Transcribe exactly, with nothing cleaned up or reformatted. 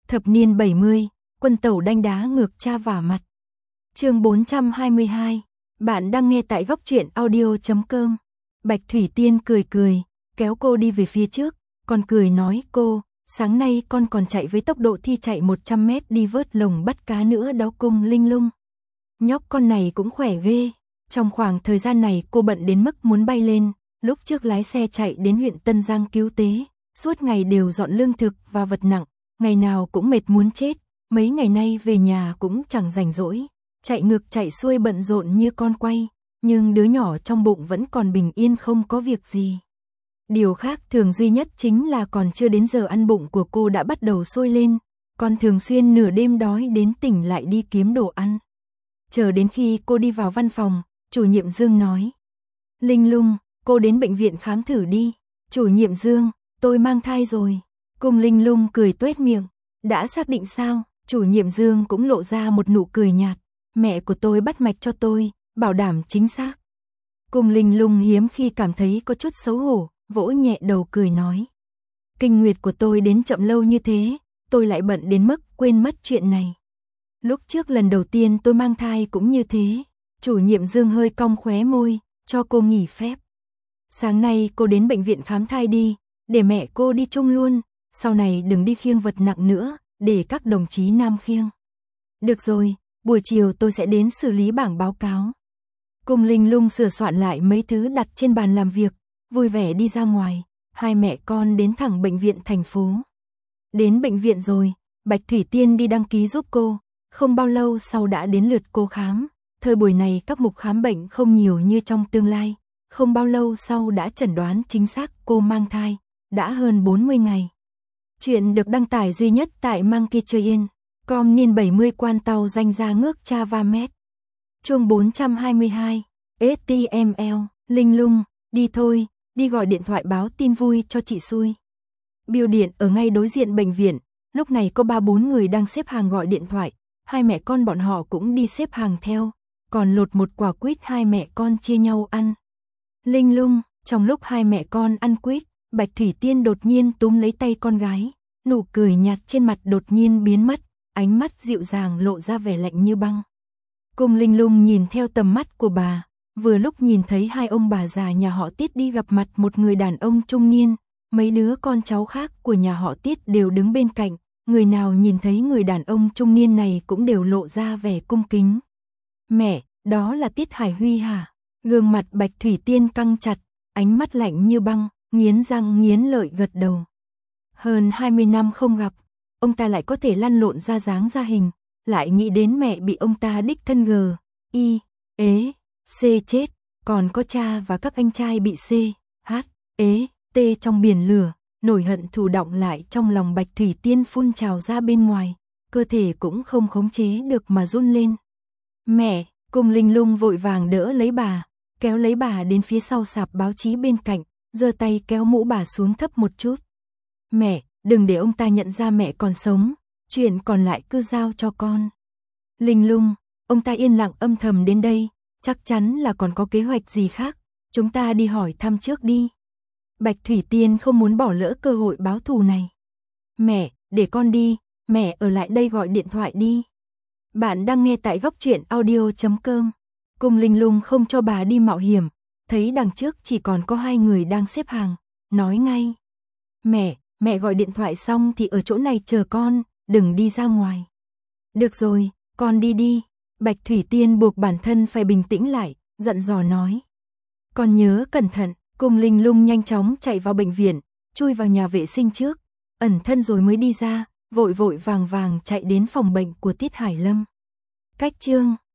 Thập niên bảy mươi, quân tẩu đanh đá ngược cha vả mặt. Chương bốn trăm hai mươi hai. Bạn đang nghe tại góc truyện audio chấm com. Bạch Thủy Tiên cười cười, kéo cô đi về phía trước, còn cười nói cô, sáng nay con còn chạy với tốc độ thi chạy một trăm mét đi vớt lồng bắt cá nữa đó Cung Linh Lung. Nhóc con này cũng khỏe ghê. Trong khoảng thời gian này cô bận đến mức muốn bay lên, lúc trước lái xe chạy đến huyện Tân Giang cứu tế, suốt ngày đều dọn lương thực và vật nặng, ngày nào cũng mệt muốn chết, mấy ngày nay về nhà cũng chẳng rảnh rỗi, chạy ngược chạy xuôi bận rộn như con quay, nhưng đứa nhỏ trong bụng vẫn còn bình yên không có việc gì. Điều khác thường duy nhất chính là còn chưa đến giờ ăn bụng của cô đã bắt đầu sôi lên, còn thường xuyên nửa đêm đói đến tỉnh lại đi kiếm đồ ăn. Chờ đến khi cô đi vào văn phòng, chủ nhiệm Dương nói: Linh Lung, cô đến bệnh viện khám thử đi. Chủ nhiệm Dương, tôi mang thai rồi. Cung Linh Lung cười tuét miệng. Đã xác định sao? Chủ nhiệm Dương cũng lộ ra một nụ cười nhạt. Mẹ của tôi bắt mạch cho tôi, bảo đảm chính xác. Cung Linh Lung hiếm khi cảm thấy có chút xấu hổ, vỗ nhẹ đầu cười nói: Kinh nguyệt của tôi đến chậm lâu như thế, tôi lại bận đến mức quên mất chuyện này. Lúc trước lần đầu tiên tôi mang thai cũng như thế. Chủ nhiệm Dương hơi cong khóe môi, cho cô nghỉ phép. Sáng nay cô đến bệnh viện khám thai đi, để mẹ cô đi chung luôn, sau này đừng đi khiêng vật nặng nữa, để các đồng chí nam khiêng. Được rồi, buổi chiều tôi sẽ đến xử lý bảng báo cáo. Cung Linh Lung sửa soạn lại mấy thứ đặt trên bàn làm việc, vui vẻ đi ra ngoài, hai mẹ con đến thẳng bệnh viện thành phố. Đến bệnh viện rồi, Bạch Thủy Tiên đi đăng ký giúp cô, không bao lâu sau đã đến lượt cô khám. Thời buổi này các mục khám bệnh không nhiều như trong tương lai, không bao lâu sau đã chẩn đoán chính xác cô mang thai, đã hơn bốn mươi ngày. Chuyện được đăng tải duy nhất tại Monkey Train, com niên bảy mươi quan tàu danh ra ngước cha va mét. Chương bốn trăm hai mươi hai, ét tê em lờ, Linh Lung, đi thôi, đi gọi điện thoại báo tin vui cho chị xui. Bưu điện ở ngay đối diện bệnh viện, lúc này có ba bốn người đang xếp hàng gọi điện thoại, hai mẹ con bọn họ cũng đi xếp hàng theo. Còn lột một quả quýt hai mẹ con chia nhau ăn. Linh Lung, trong lúc hai mẹ con ăn quýt, Bạch Thủy Tiên đột nhiên túm lấy tay con gái, nụ cười nhạt trên mặt đột nhiên biến mất, ánh mắt dịu dàng lộ ra vẻ lạnh như băng. Cung Linh Lung nhìn theo tầm mắt của bà, vừa lúc nhìn thấy hai ông bà già nhà họ Tiết đi gặp mặt một người đàn ông trung niên, mấy đứa con cháu khác của nhà họ Tiết đều đứng bên cạnh, người nào nhìn thấy người đàn ông trung niên này cũng đều lộ ra vẻ cung kính. Mẹ, đó là Tiết Hải Huy hả? Gương mặt Bạch Thủy Tiên căng chặt, ánh mắt lạnh như băng, nghiến răng nghiến lợi gật đầu. Hơn hai mươi năm không gặp, ông ta lại có thể lăn lộn ra dáng ra hình, lại nghĩ đến mẹ bị ông ta đích thân gờ, y, ế, c chết, còn có cha và các anh trai bị c, h, ế, t trong biển lửa, nổi hận thù đọng lại trong lòng Bạch Thủy Tiên phun trào ra bên ngoài, cơ thể cũng không khống chế được mà run lên. Mẹ, Cung Linh Lung vội vàng đỡ lấy bà, kéo lấy bà đến phía sau sạp báo chí bên cạnh, giơ tay kéo mũ bà xuống thấp một chút. Mẹ, đừng để ông ta nhận ra mẹ còn sống, chuyện còn lại cứ giao cho con. Linh Lung, ông ta yên lặng âm thầm đến đây, chắc chắn là còn có kế hoạch gì khác, chúng ta đi hỏi thăm trước đi. Bạch Thủy Tiên không muốn bỏ lỡ cơ hội báo thù này. Mẹ, để con đi, mẹ ở lại đây gọi điện thoại đi. Bạn đang nghe tại góc truyện audio chấm com. Cung Linh Lung không cho bà đi mạo hiểm, thấy đằng trước chỉ còn có hai người đang xếp hàng, nói ngay. Mẹ, mẹ gọi điện thoại xong thì ở chỗ này chờ con, đừng đi ra ngoài. Được rồi, con đi đi. Bạch Thủy Tiên buộc bản thân phải bình tĩnh lại, dặn dò nói. Con nhớ cẩn thận. Cung Linh Lung nhanh chóng chạy vào bệnh viện, chui vào nhà vệ sinh trước, ẩn thân rồi mới đi ra, vội vội vàng vàng chạy đến phòng bệnh của Tiết Hải Lâm. Cách chương